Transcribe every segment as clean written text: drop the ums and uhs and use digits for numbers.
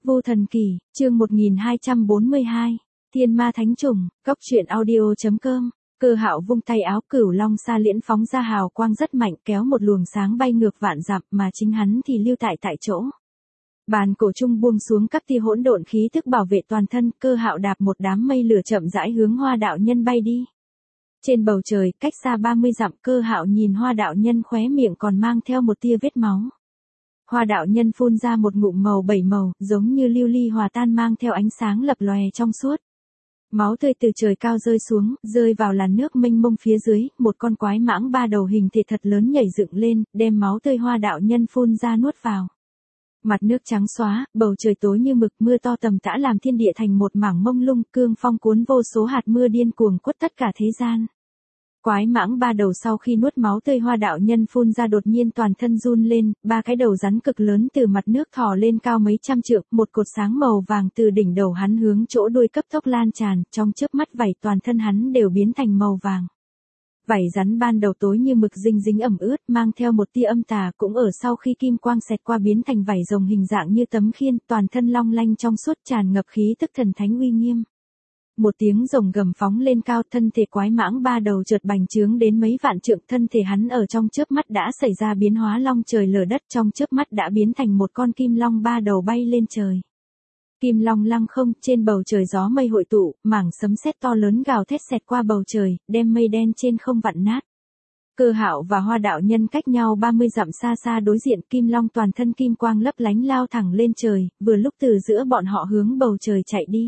Vô Thần Kỳ, chương 1242, Thiên Ma Thánh Trùng, Cốc truyện audio.com. Cơ Hạo vung tay áo, Cửu Long Sa Liễn phóng ra hào quang rất mạnh, kéo một luồng sáng bay ngược vạn dặm, mà chính hắn thì lưu tại chỗ. Bàn cổ trung buông xuống các tia hỗn độn khí tức bảo vệ toàn thân, Cơ Hạo đạp một đám mây lửa chậm rãi hướng Hoa đạo nhân bay đi. Trên bầu trời, cách xa 30 dặm, Cơ Hạo nhìn Hoa đạo nhân khóe miệng còn mang theo một tia vết máu. Hoa đạo nhân phun ra một ngụm màu bảy màu, giống như lưu ly hòa tan mang theo ánh sáng lập lòe trong suốt. Máu tươi từ trời cao rơi xuống, rơi vào làn nước mênh mông phía dưới, một con quái mãng ba đầu hình thể thật lớn nhảy dựng lên, đem máu tươi Hoa đạo nhân phun ra nuốt vào. Mặt nước trắng xóa, bầu trời tối như mực, mưa to tầm tã làm thiên địa thành một mảng mông lung, cương phong cuốn vô số hạt mưa điên cuồng quất tất cả thế gian. Quái mãng ba đầu sau khi nuốt máu tươi Hoa đạo nhân phun ra đột nhiên toàn thân run lên, ba cái đầu rắn cực lớn từ mặt nước thò lên cao mấy trăm trượng, một cột sáng màu vàng từ đỉnh đầu hắn hướng chỗ đuôi cấp tốc lan tràn, trong chớp mắt vảy toàn thân hắn đều biến thành màu vàng. Vảy rắn ban đầu tối như mực dính ẩm ướt, mang theo một tia âm tà, cũng ở sau khi kim quang xẹt qua biến thành vảy rồng hình dạng như tấm khiên, toàn thân long lanh trong suốt tràn ngập khí tức thần thánh uy nghiêm. Một tiếng rồng gầm phóng lên cao, thân thể quái mãng ba đầu chợt bành trướng đến mấy vạn trượng, thân thể hắn ở trong chớp mắt đã xảy ra biến hóa, long trời lở đất, trong chớp mắt đã biến thành một con kim long ba đầu bay lên trời. Kim long lăng không, trên bầu trời gió mây hội tụ, mảng sấm sét to lớn gào thét xẹt qua bầu trời, đem mây đen trên không vặn nát. Cơ Hạo và Hoa đạo nhân cách nhau 30 dặm xa xa đối diện, kim long toàn thân kim quang lấp lánh lao thẳng lên trời, vừa lúc từ giữa bọn họ hướng bầu trời chạy đi.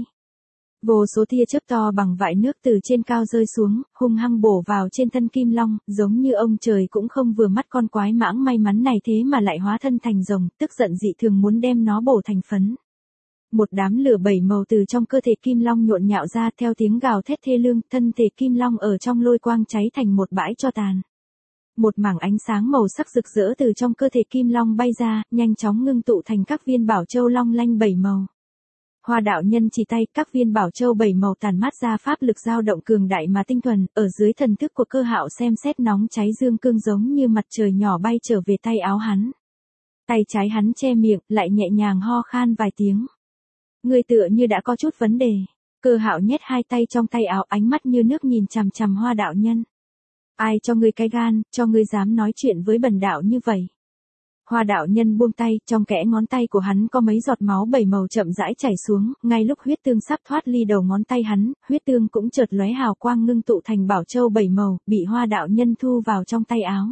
Vô số tia chớp to bằng vại nước từ trên cao rơi xuống, hung hăng bổ vào trên thân kim long, giống như ông trời cũng không vừa mắt con quái mãng may mắn này thế mà lại hóa thân thành rồng, tức giận dị thường muốn đem nó bổ thành phấn. Một đám lửa bảy màu từ trong cơ thể kim long nhộn nhạo ra, theo tiếng gào thét thê lương, thân thể kim long ở trong lôi quang cháy thành một bãi tro tàn. Một mảng ánh sáng màu sắc rực rỡ từ trong cơ thể kim long bay ra, nhanh chóng ngưng tụ thành các viên bảo châu long lanh bảy màu. Hoa đạo nhân chỉ tay, các viên bảo châu bảy màu tàn mát ra pháp lực dao động cường đại mà tinh thuần, ở dưới thần thức của Cơ Hạo xem xét nóng cháy dương cương giống như mặt trời nhỏ bay trở về tay áo hắn. Tay trái hắn che miệng, lại nhẹ nhàng ho khan vài tiếng. Người tựa như đã có chút vấn đề. Cơ Hạo nhét hai tay trong tay áo, ánh mắt như nước nhìn chằm chằm Hoa đạo nhân. Ai cho ngươi cái gan, cho ngươi dám nói chuyện với bần đạo như vậy? Hoa đạo nhân buông tay, trong kẽ ngón tay của hắn có mấy giọt máu bảy màu chậm rãi chảy xuống, ngay lúc huyết tương sắp thoát ly đầu ngón tay hắn, huyết tương cũng chợt lóe hào quang ngưng tụ thành bảo châu bảy màu, bị Hoa đạo nhân thu vào trong tay áo.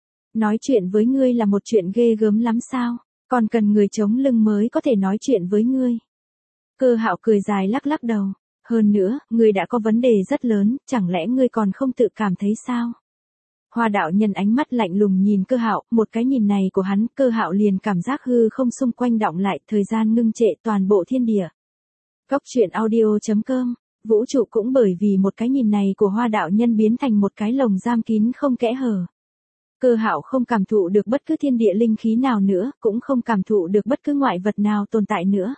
Nói chuyện với ngươi là một chuyện ghê gớm lắm sao, còn cần người chống lưng mới có thể nói chuyện với ngươi. Cơ Hạo cười dài lắc lắc đầu, hơn nữa, ngươi đã có vấn đề rất lớn, chẳng lẽ ngươi còn không tự cảm thấy sao? Hoa đạo nhân ánh mắt lạnh lùng nhìn Cơ Hạo, một cái nhìn này của hắn, Cơ Hạo liền cảm giác hư không xung quanh động lại, thời gian ngưng trệ toàn bộ thiên địa. Cốc truyện audio.com, vũ trụ cũng bởi vì một cái nhìn này của Hoa đạo nhân biến thành một cái lồng giam kín không kẽ hở. Cơ Hạo không cảm thụ được bất cứ thiên địa linh khí nào nữa, cũng không cảm thụ được bất cứ ngoại vật nào tồn tại nữa.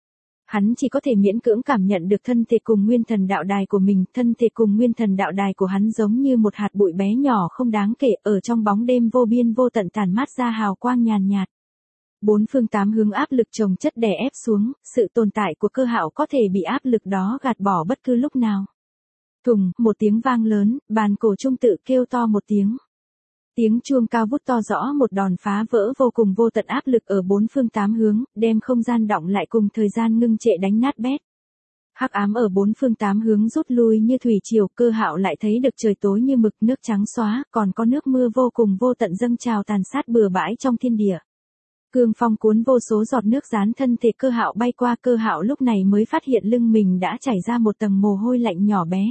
Hắn chỉ có thể miễn cưỡng cảm nhận được thân thể cùng nguyên thần đạo đài của mình, thân thể cùng nguyên thần đạo đài của hắn giống như một hạt bụi bé nhỏ không đáng kể, ở trong bóng đêm vô biên vô tận tản mát ra hào quang nhàn nhạt. Bốn phương tám hướng áp lực chồng chất đè ép xuống, sự tồn tại của Cơ Hạo có thể bị áp lực đó gạt bỏ bất cứ lúc nào. Thùng, một tiếng vang lớn, bàn cổ trung tự kêu to một tiếng. Tiếng chuông cao vút to rõ một đòn phá vỡ vô cùng vô tận áp lực ở bốn phương tám hướng, đem không gian đọng lại cùng thời gian ngưng trệ đánh nát bét. Hắc ám ở bốn phương tám hướng rút lui như thủy triều, Cơ Hạo lại thấy được trời tối như mực, nước trắng xóa, còn có nước mưa vô cùng vô tận dâng trào tàn sát bừa bãi trong thiên địa. Cương phong cuốn vô số giọt nước dán thân thể Cơ Hạo bay qua, Cơ Hạo lúc này mới phát hiện lưng mình đã chảy ra một tầng mồ hôi lạnh nhỏ bé.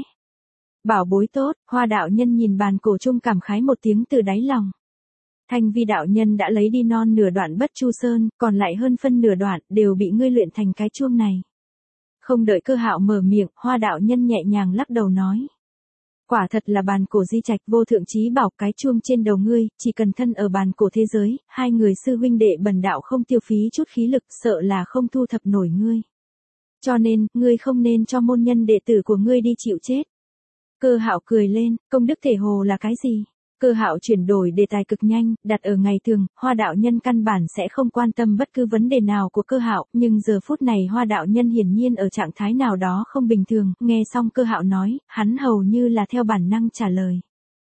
Bảo bối tốt, Hoa đạo nhân nhìn bàn cổ trung cảm khái một tiếng từ đáy lòng. Thanh Vi đạo nhân đã lấy đi non nửa đoạn Bất Chu Sơn, còn lại hơn phân nửa đoạn đều bị ngươi luyện thành cái chuông này. Không đợi Cơ Hạo mở miệng, Hoa đạo nhân nhẹ nhàng lắc đầu nói. Quả thật là bàn cổ di trạch vô thượng chí bảo, cái chuông trên đầu ngươi, chỉ cần thân ở bàn cổ thế giới, hai người sư huynh đệ bần đạo không tiêu phí chút khí lực, sợ là không thu thập nổi ngươi. Cho nên, ngươi không nên cho môn nhân đệ tử của ngươi đi chịu chết. Cơ Hạo cười lên, công đức thể hồ là cái gì? Cơ Hạo chuyển đổi đề tài cực nhanh, đặt ở ngày thường, Hoa đạo nhân căn bản sẽ không quan tâm bất cứ vấn đề nào của Cơ Hạo, nhưng giờ phút này Hoa đạo nhân hiển nhiên ở trạng thái nào đó không bình thường, nghe xong Cơ Hạo nói, hắn hầu như là theo bản năng trả lời.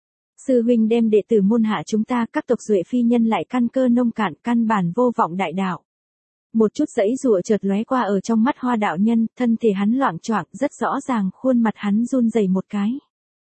Sư huynh đem đệ tử môn hạ chúng ta, các tộc duệ phi nhân lại căn cơ nông cạn, căn bản vô vọng đại đạo. Một chút giãy giụa chợt lóe qua ở trong mắt Hoa đạo nhân, thân thể hắn loạng choạng, rất rõ ràng, khuôn mặt hắn run rẩy một cái.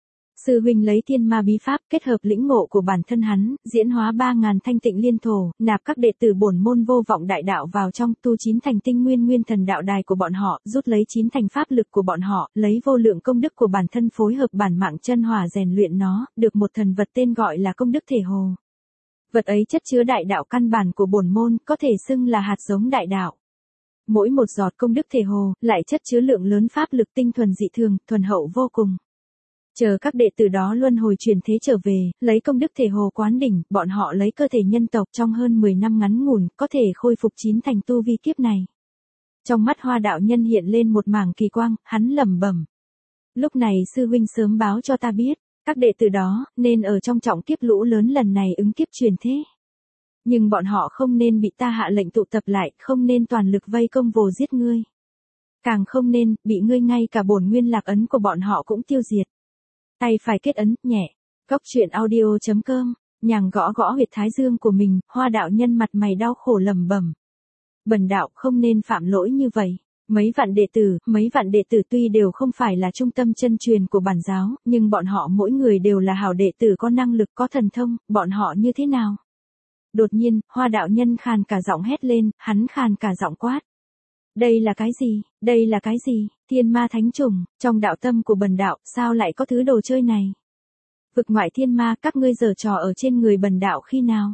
Sư huynh lấy thiên ma bí pháp kết hợp lĩnh ngộ của bản thân hắn, diễn hóa 3000 thanh tịnh liên thổ, nạp các đệ tử bổn môn vô vọng đại đạo vào trong, tu 9 thành tinh nguyên nguyên thần đạo đài của bọn họ, rút lấy 9 thành pháp lực của bọn họ, lấy vô lượng công đức của bản thân phối hợp bản mạng chân hỏa rèn luyện nó, được một thần vật tên gọi là công đức thể hồ. Vật ấy chất chứa đại đạo căn bản của bổn môn, có thể xưng là hạt giống đại đạo. Mỗi một giọt công đức thể hồ lại chất chứa lượng lớn pháp lực tinh thuần dị thường, thuần hậu vô cùng. Chờ các đệ tử đó luân hồi chuyển thế trở về, lấy công đức thể hồ quán đỉnh, bọn họ lấy cơ thể nhân tộc trong hơn 10 năm ngắn ngủn, có thể khôi phục 9 thành tu vi kiếp này. Trong mắt Hoa đạo nhân hiện lên một mảng kỳ quang, hắn lẩm bẩm. Lúc này sư huynh sớm báo cho ta biết, các đệ tử đó, nên ở trong trọng kiếp lũ lớn lần này ứng kiếp chuyển thế. Nhưng bọn họ không nên bị ta hạ lệnh tụ tập lại, không nên toàn lực vây công vồ giết ngươi. Càng không nên, bị ngươi ngay cả bổn nguyên lạc ấn của bọn họ cũng tiêu diệt. Tay phải kết ấn, nhẹ. Góc truyện audio.com, nhàng gõ gõ huyệt thái dương của mình, Hoa đạo nhân mặt mày đau khổ lẩm bẩm. Bần đạo không nên phạm lỗi như vậy. Mấy vạn đệ tử tuy đều không phải là trung tâm chân truyền của bản giáo, nhưng bọn họ mỗi người đều là hảo đệ tử có năng lực có thần thông, bọn họ như thế nào? Đột nhiên, Hoa đạo nhân khàn cả giọng hét lên, hắn khàn cả giọng quát. Đây là cái gì? Đây là cái gì? Thiên ma thánh trùng, trong đạo tâm của bần đạo, sao lại có thứ đồ chơi này? Vực ngoại thiên ma, các ngươi giở trò ở trên người bần đạo khi nào?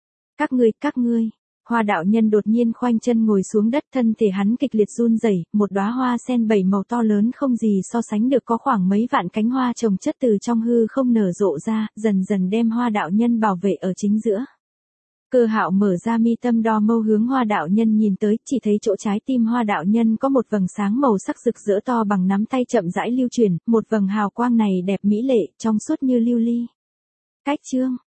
Các ngươi. Hoa đạo nhân đột nhiên khoanh chân ngồi xuống đất, thân thể hắn kịch liệt run rẩy, một đóa hoa sen 7 màu to lớn không gì so sánh được, có khoảng mấy vạn cánh hoa chồng chất từ trong hư không nở rộ ra, dần dần đem Hoa đạo nhân bảo vệ ở chính giữa. Cơ Hạo mở ra mi tâm đo mâu hướng Hoa đạo nhân nhìn tới, chỉ thấy chỗ trái tim Hoa đạo nhân có một vầng sáng màu sắc rực rỡ to bằng nắm tay chậm rãi lưu chuyển, một vầng hào quang này đẹp mỹ lệ, trong suốt như lưu ly. Cách chương